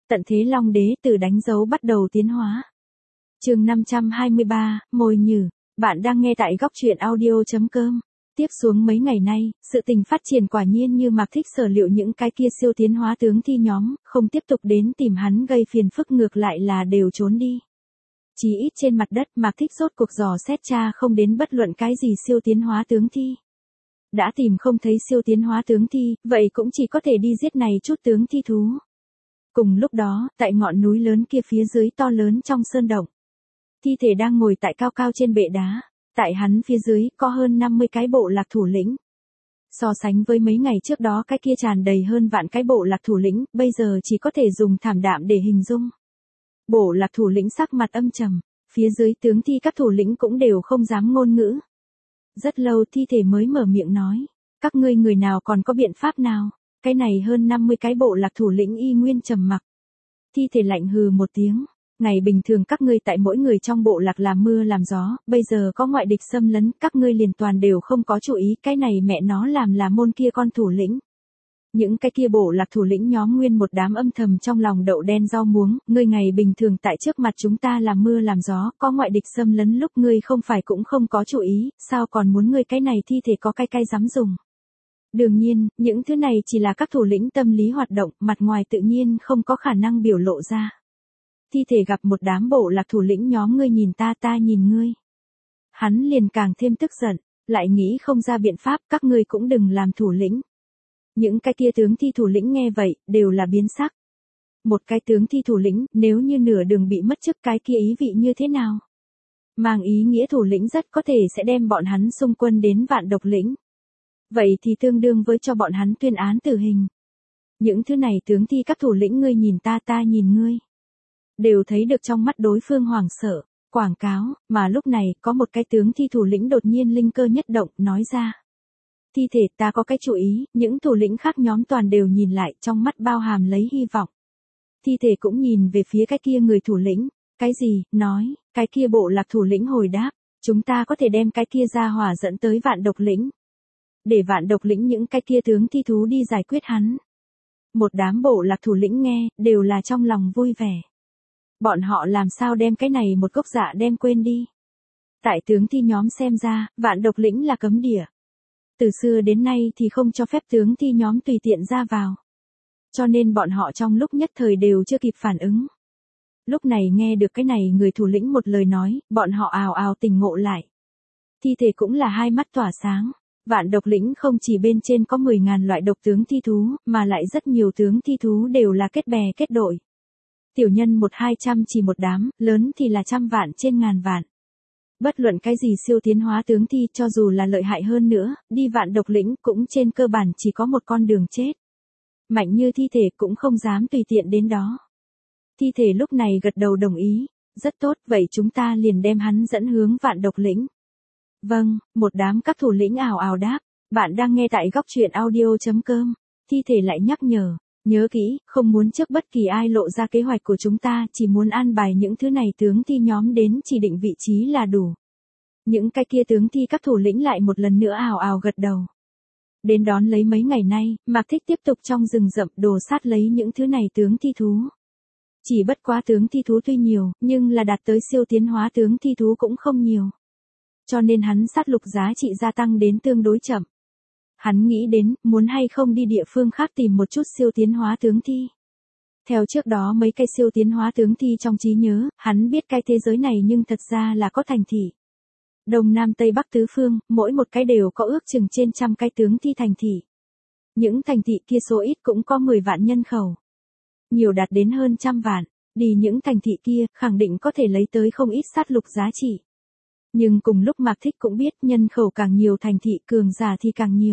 Tận thế Long Đế từ đánh dấu bắt đầu tiến hóa. Chương 523, Mồi Nhử. Bạn đang nghe tại góc truyện audio.com. Tiếp xuống mấy ngày nay, sự tình phát triển quả nhiên như Mạc Thích sở liệu, những cái kia siêu tiến hóa tướng thi nhóm, không tiếp tục đến tìm hắn gây phiền phức, ngược lại là đều trốn đi. Chí ít trên mặt đất, Mạc Thích rốt cuộc dò xét tra không đến bất luận cái gì siêu tiến hóa tướng thi. Đã tìm không thấy siêu tiến hóa tướng thi, vậy cũng chỉ có thể đi giết này chút tướng thi thú. Cùng lúc đó, tại ngọn núi lớn kia phía dưới to lớn trong sơn động, thi thể đang ngồi tại cao cao trên bệ đá. Tại hắn phía dưới có hơn 50 cái bộ lạc thủ lĩnh. So sánh với mấy ngày trước đó cái kia tràn đầy hơn vạn cái bộ lạc thủ lĩnh, bây giờ chỉ có thể dùng thảm đạm để hình dung. Bộ lạc thủ lĩnh sắc mặt âm trầm, phía dưới tướng thi các thủ lĩnh cũng đều không dám ngôn ngữ. Rất lâu thi thể mới mở miệng nói, các ngươi người nào còn có biện pháp nào? Cái này hơn 50 cái bộ lạc thủ lĩnh y nguyên trầm mặc. Thi thể lạnh hừ một tiếng. Ngày bình thường các ngươi tại mỗi người trong bộ lạc làm mưa làm gió, bây giờ có ngoại địch xâm lấn, các ngươi liền toàn đều không có chú ý, cái này mẹ nó làm là môn kia con thủ lĩnh. Những cái kia bộ lạc thủ lĩnh nhóm nguyên một đám âm thầm trong lòng đậu đen rau muống, ngươi ngày bình thường tại trước mặt chúng ta làm mưa làm gió, có ngoại địch xâm lấn lúc ngươi không phải cũng không có chú ý, sao còn muốn ngươi cái này thi thể có cái dám dùng. Đương nhiên, những thứ này chỉ là các thủ lĩnh tâm lý hoạt động, mặt ngoài tự nhiên không có khả năng biểu lộ ra. Thi thể gặp một đám bộ lạc thủ lĩnh nhóm ngươi nhìn ta nhìn ngươi. Hắn liền càng thêm tức giận, lại nghĩ không ra biện pháp, các ngươi cũng đừng làm thủ lĩnh. Những cái kia tướng thi thủ lĩnh nghe vậy, đều là biến sắc. Một cái tướng thi thủ lĩnh, nếu như nửa đường bị mất chức, cái kia ý vị như thế nào? Mang ý nghĩa thủ lĩnh rất có thể sẽ đem bọn hắn xung quân đến vạn độc lĩnh. Vậy thì tương đương với cho bọn hắn tuyên án tử hình. Những thứ này tướng thi các thủ lĩnh ngươi nhìn ta nhìn ngươi. Đều thấy được trong mắt đối phương hoảng sợ, quảng cáo, mà lúc này có một cái tướng thi thủ lĩnh đột nhiên linh cơ nhất động, nói ra. Thi thể ta có cái chú ý, những thủ lĩnh khác nhóm toàn đều nhìn lại, trong mắt bao hàm lấy hy vọng. Thi thể cũng nhìn về phía cái kia người thủ lĩnh, cái gì, nói, cái kia bộ lạc thủ lĩnh hồi đáp, chúng ta có thể đem cái kia ra hỏa dẫn tới vạn độc lĩnh. Để vạn độc lĩnh những cái kia tướng thi thú đi giải quyết hắn. Một đám bộ lạc thủ lĩnh nghe, đều là trong lòng vui vẻ. Bọn họ làm sao đem cái này một gốc dạ đem quên đi. Tại tướng thi nhóm xem ra, vạn độc lĩnh là cấm địa. Từ xưa đến nay thì không cho phép tướng thi nhóm tùy tiện ra vào. Cho nên bọn họ trong lúc nhất thời đều chưa kịp phản ứng. Lúc này nghe được cái này người thủ lĩnh một lời nói, bọn họ ào ào tỉnh ngộ lại. Thi thể cũng là hai mắt tỏa sáng. Vạn độc lĩnh không chỉ bên trên có 10.000 loại độc tướng thi thú, mà lại rất nhiều tướng thi thú đều là kết bè kết đội. Tiểu nhân 1-200 chỉ một đám, lớn thì là trăm vạn trên ngàn vạn. Bất luận cái gì siêu tiến hóa tướng thi, cho dù là lợi hại hơn nữa, đi vạn độc lĩnh cũng trên cơ bản chỉ có một con đường chết. Mạnh như thi thể cũng không dám tùy tiện đến đó. Thi thể lúc này gật đầu đồng ý, rất tốt, vậy chúng ta liền đem hắn dẫn hướng vạn độc lĩnh. Vâng, một đám các thủ lĩnh ào ào đáp, bạn đang nghe tại góc truyện audio.com. Thi thể lại nhắc nhớ kỹ, không muốn trước bất kỳ ai lộ ra kế hoạch của chúng ta, chỉ muốn an bài những thứ này tướng thi nhóm đến chỉ định vị trí là đủ. Những cái kia tướng thi các thủ lĩnh lại một lần nữa ào ào gật đầu. Đến đón lấy mấy ngày nay, Mạc Thích tiếp tục trong rừng rậm đồ sát lấy những thứ này tướng thi thú. Chỉ bất quá tướng thi thú tuy nhiều, nhưng là đạt tới siêu tiến hóa tướng thi thú cũng không nhiều. Cho nên hắn sát lục giá trị gia tăng đến tương đối chậm. Hắn nghĩ đến, muốn hay không đi địa phương khác tìm một chút siêu tiến hóa tướng thi. Theo trước đó mấy cái siêu tiến hóa tướng thi trong trí nhớ, hắn biết cái thế giới này nhưng thật ra là có thành thị. Đông Nam Tây Bắc tứ phương, mỗi một cái đều có ước chừng trên trăm cái tướng thi thành thị. Những thành thị kia số ít cũng có 10 vạn nhân khẩu. Nhiều đạt đến hơn trăm vạn, đi những thành thị kia, khẳng định có thể lấy tới không ít sát lục giá trị. Nhưng cùng lúc Mạc Thích cũng biết nhân khẩu càng nhiều thành thị cường giả thì càng nhiều.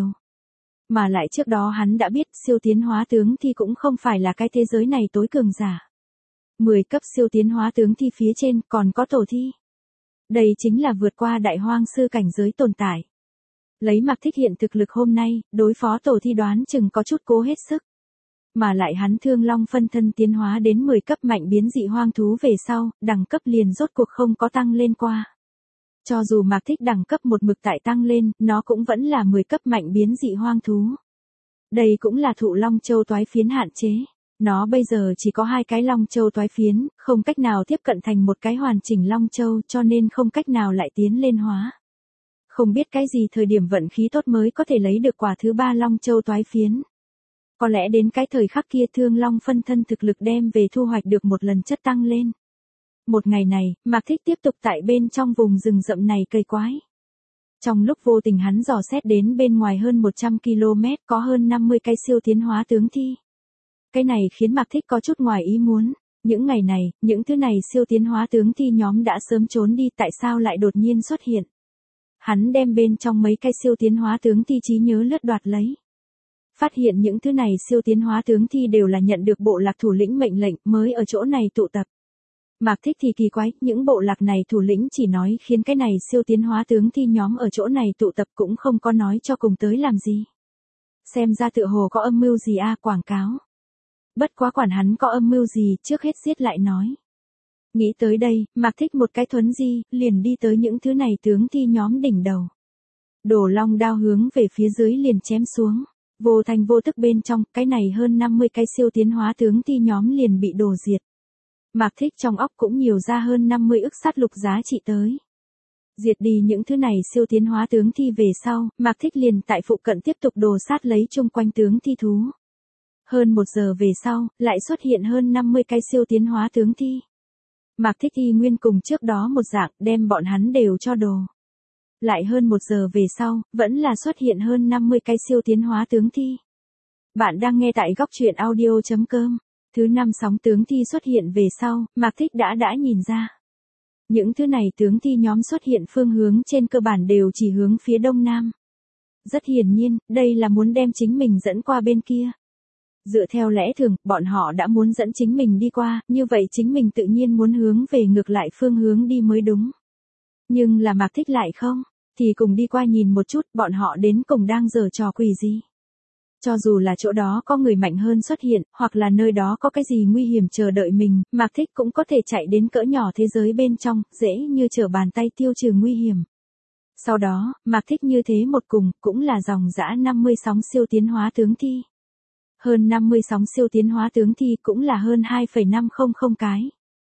Mà lại trước đó hắn đã biết siêu tiến hóa tướng thì cũng không phải là cái thế giới này tối cường giả. 10 cấp siêu tiến hóa tướng thi phía trên còn có tổ thi. Đây chính là vượt qua đại hoang sư cảnh giới tồn tại. Lấy Mạc Thích hiện thực lực hôm nay, đối phó tổ thi đoán chừng có chút cố hết sức. Mà lại hắn thương long phân thân tiến hóa đến 10 cấp mạnh biến dị hoang thú về sau, đẳng cấp liền rốt cuộc không có tăng lên qua. Cho dù Mạc Thích đẳng cấp một mực tại tăng lên, nó cũng vẫn là 10 cấp mạnh biến dị hoang thú. Đây cũng là thụ Long Châu toái phiến hạn chế. Nó bây giờ chỉ có 2 cái Long Châu toái phiến, không cách nào tiếp cận thành một cái hoàn chỉnh Long Châu cho nên không cách nào lại tiến lên hóa. Không biết cái gì thời điểm vận khí tốt mới có thể lấy được quả thứ 3 Long Châu toái phiến. Có lẽ đến cái thời khắc kia Thương Long phân thân thực lực đem về thu hoạch được một lần chất tăng lên. Một ngày này, Mạc Thích tiếp tục tại bên trong vùng rừng rậm này cây quái. Trong lúc vô tình hắn dò xét đến bên ngoài hơn 100 km có hơn 50 cái siêu tiến hóa tướng thi. Cái này khiến Mạc Thích có chút ngoài ý muốn. Những ngày này, những thứ này siêu tiến hóa tướng thi nhóm đã sớm trốn đi, tại sao lại đột nhiên xuất hiện. Hắn đem bên trong mấy cái siêu tiến hóa tướng thi trí nhớ lướt đoạt lấy. Phát hiện những thứ này siêu tiến hóa tướng thi đều là nhận được bộ lạc thủ lĩnh mệnh lệnh mới ở chỗ này tụ tập. Mạc Thích thì kỳ quái, những bộ lạc này thủ lĩnh chỉ nói khiến cái này siêu tiến hóa tướng thi nhóm ở chỗ này tụ tập cũng không có nói cho cùng tới làm gì. Xem ra tựa hồ có âm mưu gì quảng cáo. Bất quá quản hắn có âm mưu gì, trước hết giết lại nói. Nghĩ tới đây, Mạc Thích một cái thuấn di, liền đi tới những thứ này tướng thi nhóm đỉnh đầu. Đổ long đao hướng về phía dưới liền chém xuống. Vô thành vô tức bên trong, cái này hơn 50 cái siêu tiến hóa tướng thi nhóm liền bị đổ diệt. Mạc Thích trong óc cũng nhiều ra hơn 50 ức sát lục giá trị tới. Diệt đi những thứ này siêu tiến hóa tướng thi về sau, Mạc Thích liền tại phụ cận tiếp tục đồ sát lấy chung quanh tướng thi thú. Hơn 1 giờ về sau, lại xuất hiện hơn 50 cái siêu tiến hóa tướng thi. Mạc Thích y nguyên cùng trước đó một dạng, đem bọn hắn đều cho đồ. Lại hơn 1 giờ về sau, vẫn là xuất hiện hơn 50 cái siêu tiến hóa tướng thi. Bạn đang nghe tại góc truyện audio.com. Thứ 5 sóng tướng thi xuất hiện về sau, Mạc Thích đã nhìn ra. Những thứ này tướng thi nhóm xuất hiện phương hướng trên cơ bản đều chỉ hướng phía đông nam. Rất hiển nhiên, đây là muốn đem chính mình dẫn qua bên kia. Dựa theo lẽ thường, bọn họ đã muốn dẫn chính mình đi qua, như vậy chính mình tự nhiên muốn hướng về ngược lại phương hướng đi mới đúng. Nhưng là Mạc Thích lại không, thì cùng đi qua nhìn một chút bọn họ đến cùng đang giở trò quỷ gì. Cho dù là chỗ đó có người mạnh hơn xuất hiện, hoặc là nơi đó có cái gì nguy hiểm chờ đợi mình, Mạc Thích cũng có thể chạy đến cỡ nhỏ thế giới bên trong, dễ như trở bàn tay tiêu trừ nguy hiểm. Sau đó, Mạc Thích như thế một cùng, cũng là dòng dã 50 sóng siêu tiến hóa tướng thi. Hơn 50 sóng siêu tiến hóa tướng thi cũng là hơn 2,500 cái.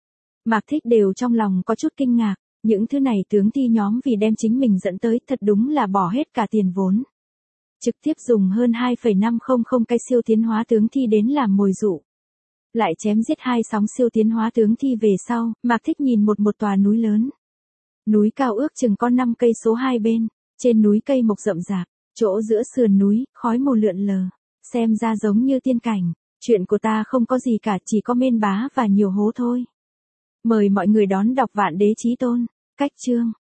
Mạc Thích đều trong lòng có chút kinh ngạc, những thứ này tướng thi nhóm vì đem chính mình dẫn tới thật đúng là bỏ hết cả tiền vốn. Trực tiếp dùng hơn 2,500 cái siêu tiến hóa tướng thi đến làm mồi dụ. Lại chém giết 2 sóng siêu tiến hóa tướng thi về sau, Mạc Thích nhìn một tòa núi lớn. Núi cao ước chừng có 5 cây số hai bên, trên núi cây mọc rậm rạp, chỗ giữa sườn núi, khói mù lượn lờ, xem ra giống như tiên cảnh. Chuyện của ta không có gì cả, chỉ có mên bá và nhiều hố thôi. Mời mọi người đón đọc Vạn Đế Chí Tôn, cách chương.